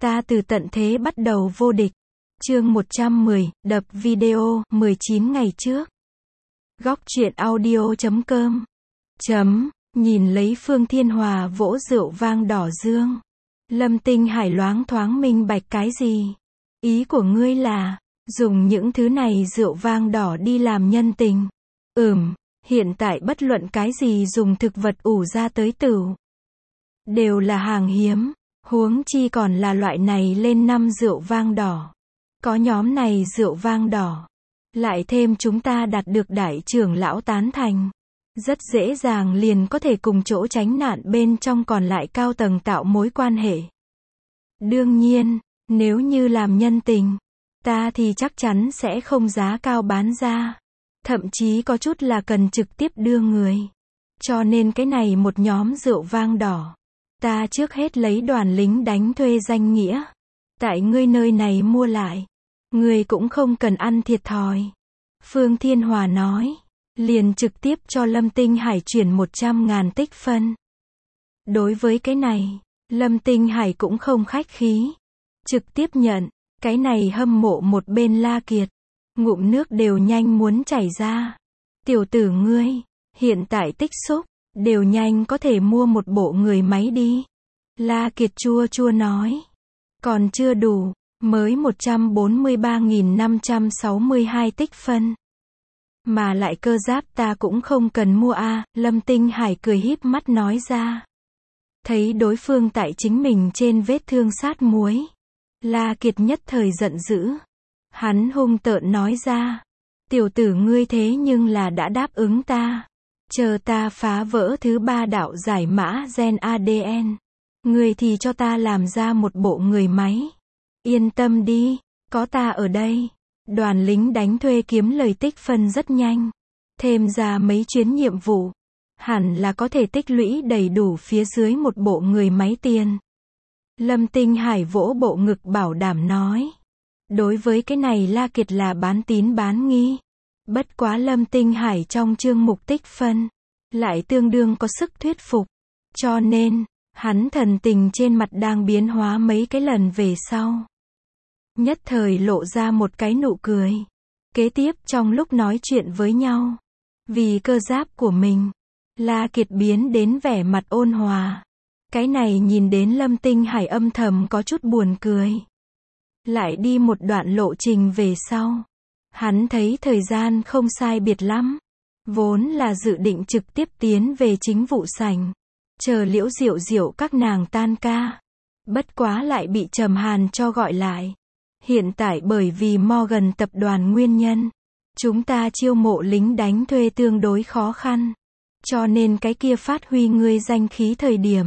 Ta từ tận thế bắt đầu vô địch. Chương 110, đập video, 19 ngày trước. Góc truyện audio.com. Nhìn lấy Phương Thiên Hòa vỗ rượu vang đỏ dương. Lâm Tinh Hải loáng thoáng minh bạch cái gì? Ý của ngươi là, dùng những thứ này rượu vang đỏ đi làm nhân tình. Hiện tại bất luận cái gì dùng thực vật ủ ra tới tửu, đều là hàng hiếm. Huống chi còn là loại này lên năm rượu vang đỏ. Có nhóm này rượu vang đỏ, lại thêm chúng ta đạt được đại trưởng lão tán thành, rất dễ dàng liền có thể cùng chỗ tránh nạn bên trong còn lại cao tầng tạo mối quan hệ. Đương nhiên, nếu như làm nhân tình, ta thì chắc chắn sẽ không giá cao bán ra. Thậm chí có chút là cần trực tiếp đưa người. Cho nên cái này một nhóm rượu vang đỏ, ta trước hết lấy đoàn lính đánh thuê danh nghĩa, tại ngươi nơi này mua lại. Ngươi cũng không cần ăn thiệt thòi. Phương Thiên Hòa nói, liền trực tiếp cho Lâm Tinh Hải chuyển 100.000 tích phân. Đối với cái này, Lâm Tinh Hải cũng không khách khí, trực tiếp nhận. Cái này hâm mộ một bên La Kiệt, ngụm nước đều nhanh muốn chảy ra. Tiểu tử ngươi, hiện tại tích xúc, đều nhanh có thể mua một bộ người máy đi. La Kiệt chua chua nói, còn chưa đủ, mới 143.562 tích phân. Mà lại cơ giáp ta cũng không cần mua a. Lâm Tinh Hải cười híp mắt nói ra. Thấy đối phương tại chính mình trên vết thương sát muối, La Kiệt nhất thời giận dữ. Hắn hung tợn nói ra, tiểu tử ngươi thế nhưng là đã đáp ứng ta. Chờ ta phá vỡ thứ 3 đạo giải mã gen ADN, ngươi thì cho ta làm ra một bộ người máy. Yên tâm đi, có ta ở đây. Đoàn lính đánh thuê kiếm lời tích phân rất nhanh. Thêm ra mấy chuyến nhiệm vụ, hẳn là có thể tích lũy đầy đủ phía dưới một bộ người máy tiền. Lâm Tinh Hải vỗ bộ ngực bảo đảm nói. Đối với cái này La Kiệt là bán tín bán nghi. Bất quá Lâm Tinh Hải trong chương mục tích phân, lại tương đương có sức thuyết phục. Cho nên, hắn thần tình trên mặt đang biến hóa mấy cái lần về sau. Nhất thời lộ ra một cái nụ cười. Kế tiếp trong lúc nói chuyện với nhau, vì cơ giáp của mình, La Kiệt biến đến vẻ mặt ôn hòa. Cái này nhìn đến Lâm Tinh Hải âm thầm có chút buồn cười. Lại đi một đoạn lộ trình về sau, hắn thấy thời gian không sai biệt lắm. Vốn là dự định trực tiếp tiến về chính vụ sảnh, chờ Liễu Diệu Diệu các nàng tan ca. Bất quá lại bị Trầm Hàn cho gọi lại. Hiện tại bởi vì Morgan tập đoàn nguyên nhân, chúng ta chiêu mộ lính đánh thuê tương đối khó khăn. Cho nên cái kia phát huy ngươi danh khí thời điểm.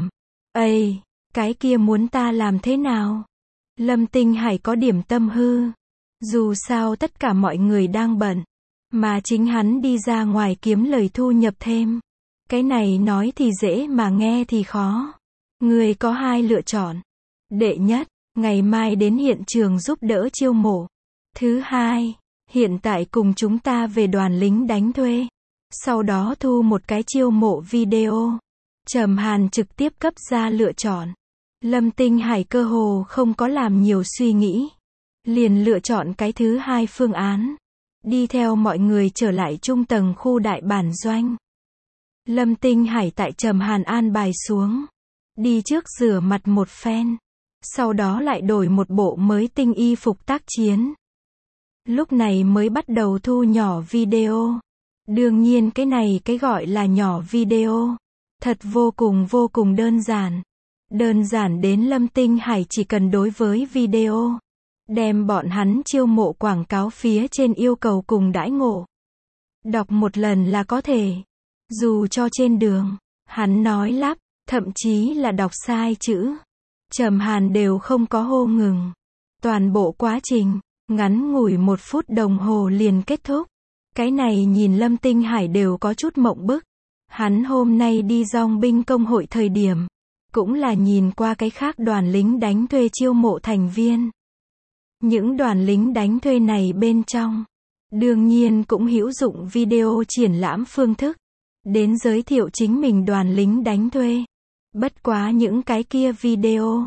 Cái kia muốn ta làm thế nào? Lâm Tinh Hải có điểm tâm hư. Dù sao tất cả mọi người đang bận, mà chính hắn đi ra ngoài kiếm lời thu nhập thêm. Cái này nói thì dễ mà nghe thì khó. Ngươi có hai lựa chọn. Đệ nhất, ngày mai đến hiện trường giúp đỡ chiêu mộ. Thứ hai, hiện tại cùng chúng ta về đoàn lính đánh thuê. Sau đó thu một cái chiêu mộ video. Trầm Hàn trực tiếp cấp ra lựa chọn. Lâm Tinh Hải cơ hồ không có làm nhiều suy nghĩ, liền lựa chọn cái thứ hai phương án. Đi theo mọi người trở lại trung tầng khu đại bản doanh. Lâm Tinh Hải tại Trầm Hàn an bài xuống, đi trước rửa mặt một phen, sau đó lại đổi một bộ mới tinh y phục tác chiến. Lúc này mới bắt đầu thu nhỏ video. Đương nhiên cái này cái gọi là nhỏ video, thật vô cùng đơn giản. Đơn giản đến Lâm Tinh Hải chỉ cần đối với video, đem bọn hắn chiêu mộ quảng cáo phía trên yêu cầu cùng đãi ngộ, đọc một lần là có thể. Dù cho trên đường, hắn nói lắp, thậm chí là đọc sai chữ, Trầm Hàn đều không có hô ngừng. Toàn bộ quá trình, ngắn ngủi 1 phút đồng hồ liền kết thúc. Cái này nhìn Lâm Tinh Hải đều có chút mộng bức. Hắn hôm nay đi dong binh công hội thời điểm, cũng là nhìn qua cái khác đoàn lính đánh thuê chiêu mộ thành viên. Những đoàn lính đánh thuê này bên trong, đương nhiên cũng hữu dụng video triển lãm phương thức, đến giới thiệu chính mình đoàn lính đánh thuê. Bất quá những cái kia video,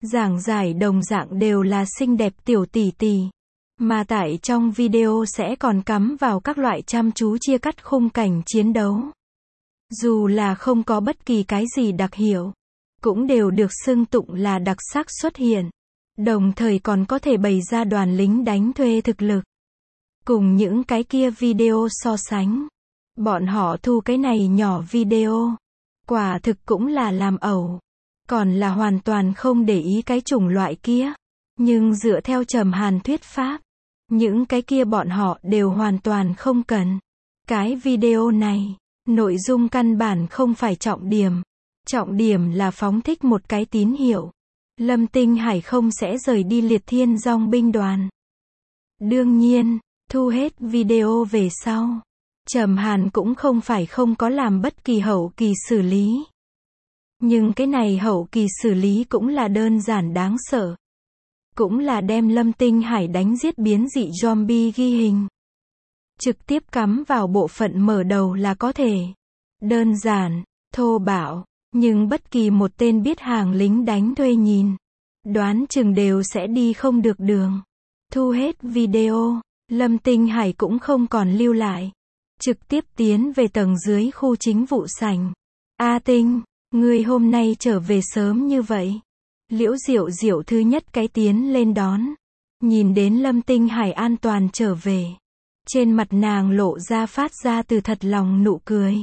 Giảng giải đồng dạng đều là xinh đẹp tiểu tỷ tỷ. Mà tại trong video sẽ còn cắm vào các loại chăm chú chia cắt khung cảnh chiến đấu. Dù là không có bất kỳ cái gì đặc hiệu, cũng đều được xưng tụng là đặc sắc xuất hiện. Đồng thời còn có thể bày ra đoàn lính đánh thuê thực lực. Cùng những cái kia video so sánh, bọn họ thu cái này nhỏ video, quả thực cũng là làm ẩu. Còn là hoàn toàn không để ý cái chủng loại kia. Nhưng dựa theo Trầm Hàn thuyết pháp, những cái kia bọn họ đều hoàn toàn không cần. Cái video này, nội dung căn bản không phải trọng điểm. Trọng điểm là phóng thích một cái tín hiệu. Lâm Tinh Hải không sẽ rời đi Liệt Thiên Dòng binh đoàn. Đương nhiên, thu hết video về sau, Trầm Hàn cũng không phải không có làm bất kỳ hậu kỳ xử lý. Nhưng cái này hậu kỳ xử lý cũng là đơn giản đáng sợ. Cũng là đem Lâm Tinh Hải đánh giết biến dị zombie ghi hình. Trực tiếp cắm vào bộ phận mở đầu là có thể. Đơn giản, thô bạo, nhưng bất kỳ một tên biết hàng lính đánh thuê nhìn, đoán chừng đều sẽ đi không được đường. Thu hết video, Lâm Tinh Hải cũng không còn lưu lại. Trực tiếp tiến về tầng dưới khu chính vụ sảnh. A Tinh, ngươi hôm nay trở về sớm như vậy. Liễu Diệu Diệu thứ nhất cái tiến lên đón. Nhìn đến Lâm Tinh Hải an toàn trở về. Trên mặt nàng lộ ra phát ra từ thật lòng nụ cười.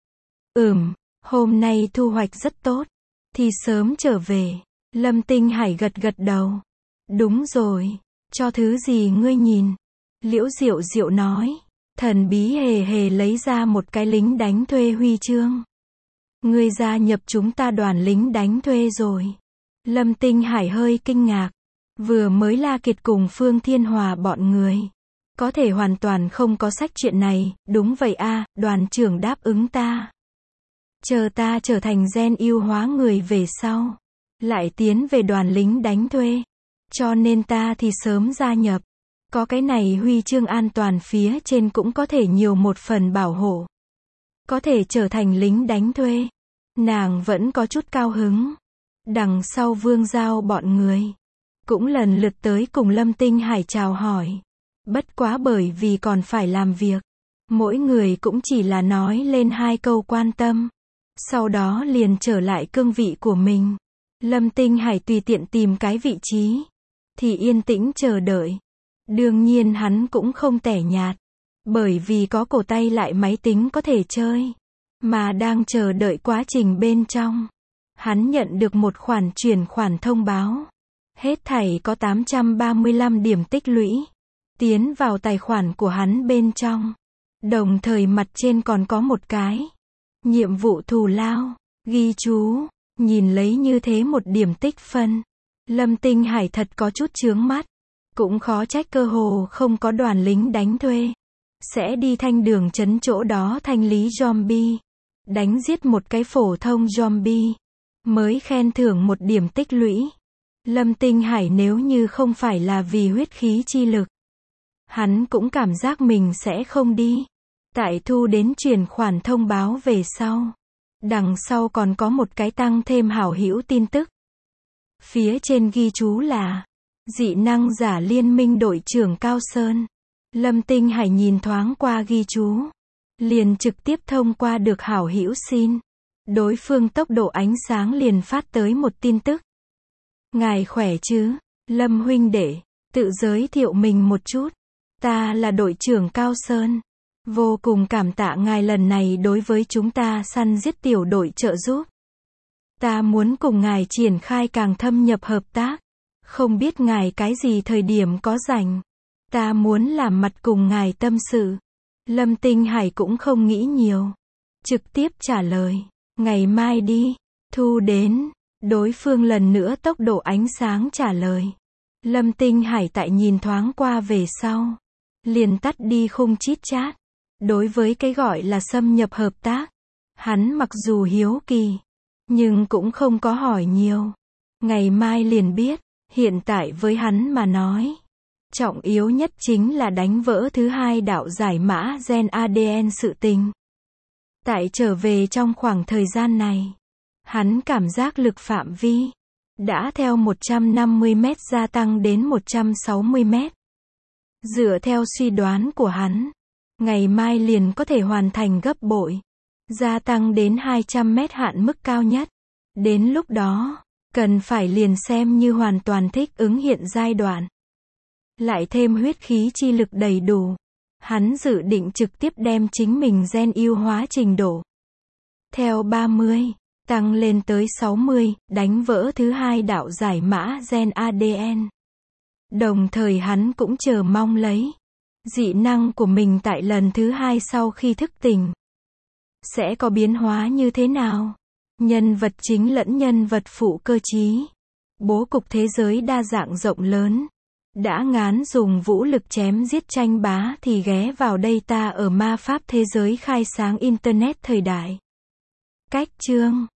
Hôm nay thu hoạch rất tốt. Thì sớm trở về. Lâm Tinh Hải gật gật đầu. Đúng rồi, cho thứ gì ngươi nhìn? Liễu Diệu Diệu nói. Thần bí hề hề lấy ra một cái lính đánh thuê huy chương. Ngươi gia nhập chúng ta đoàn lính đánh thuê rồi. Lâm Tinh Hải hơi kinh ngạc. Vừa mới La Kiệt cùng Phương Thiên Hòa bọn người. Có thể hoàn toàn không có sách chuyện này. Đúng vậy a, đoàn trưởng đáp ứng ta. Chờ ta trở thành gen yêu hóa người về sau. Lại tiến về đoàn lính đánh thuê. Cho nên ta thì sớm gia nhập. Có cái này huy chương an toàn phía trên cũng có thể nhiều một phần bảo hộ. Có thể trở thành lính đánh thuê. Nàng vẫn có chút cao hứng. Đằng sau Vương Giao bọn người cũng lần lượt tới cùng Lâm Tinh Hải chào hỏi. Bất quá bởi vì còn phải làm việc, mỗi người cũng chỉ là nói lên 2 câu quan tâm. Sau đó liền trở lại cương vị của mình. Lâm Tinh Hải tùy tiện tìm cái vị trí, thì yên tĩnh chờ đợi. Đương nhiên hắn cũng không tẻ nhạt, bởi vì có cổ tay lại máy tính có thể chơi. Mà đang chờ đợi quá trình bên trong, hắn nhận được một khoản chuyển khoản thông báo. Hết thảy có 835 điểm tích lũy tiến vào tài khoản của hắn bên trong. Đồng thời mặt trên còn có một cái nhiệm vụ thù lao, ghi chú. Nhìn lấy như thế một điểm tích phân, Lâm Tinh Hải thật có chút chướng mắt. Cũng khó trách cơ hồ không có đoàn lính đánh thuê sẽ đi thanh đường trấn chỗ đó thanh lý zombie, đánh giết một cái phổ thông zombie mới khen thưởng một điểm tích lũy. Lâm Tinh Hải nếu như không phải là vì huyết khí chi lực, hắn cũng cảm giác mình sẽ không đi. Tại thu đến chuyển khoản thông báo về sau, đằng sau còn có một cái tăng thêm hảo hữu tin tức. Phía trên ghi chú là dị năng giả liên minh đội trưởng Cao Sơn. Lâm Tinh Hải nhìn thoáng qua ghi chú, liền trực tiếp thông qua được hảo hữu xin. Đối phương tốc độ ánh sáng liền phát tới một tin tức. Ngài khỏe chứ, Lâm huynh đệ, tự giới thiệu mình một chút. Ta là đội trưởng Cao Sơn. Vô cùng cảm tạ ngài lần này đối với chúng ta săn giết tiểu đội trợ giúp. Ta muốn cùng ngài triển khai càng thâm nhập hợp tác. Không biết ngài cái gì thời điểm có rảnh. Ta muốn làm mặt cùng ngài tâm sự. Lâm Tinh Hải cũng không nghĩ nhiều. Trực tiếp trả lời. Ngày mai đi. Thu đến. Đối phương lần nữa tốc độ ánh sáng trả lời. Lâm Tinh Hải tại nhìn thoáng qua về sau. Liền tắt đi khung chít chat. Đối với cái gọi là xâm nhập hợp tác, hắn mặc dù hiếu kỳ, nhưng cũng không có hỏi nhiều. Ngày mai liền biết, hiện tại với hắn mà nói, trọng yếu nhất chính là đánh vỡ thứ 2 đạo giải mã gen ADN sự tình. Tại trở về trong khoảng thời gian này, hắn cảm giác lực phạm vi đã theo 150 mét gia tăng đến 160 mét. Dựa theo suy đoán của hắn, ngày mai liền có thể hoàn thành gấp bội, gia tăng đến 200 mét hạn mức cao nhất. Đến lúc đó, cần phải liền xem như hoàn toàn thích ứng hiện giai đoạn. Lại thêm huyết khí chi lực đầy đủ. Hắn dự định trực tiếp đem chính mình gen ưu hóa trình độ. Theo 30, tăng lên tới 60, đánh vỡ thứ hai đạo giải mã gen ADN. Đồng thời hắn cũng chờ mong lấy dị năng của mình tại lần thứ hai sau khi thức tỉnh. Sẽ có biến hóa như thế nào? Nhân vật chính lẫn nhân vật phụ cơ trí. Bố cục thế giới đa dạng rộng lớn. Đã ngán dùng vũ lực chém giết tranh bá thì ghé vào đây ta ở ma pháp thế giới khai sáng Internet thời đại. Cách chương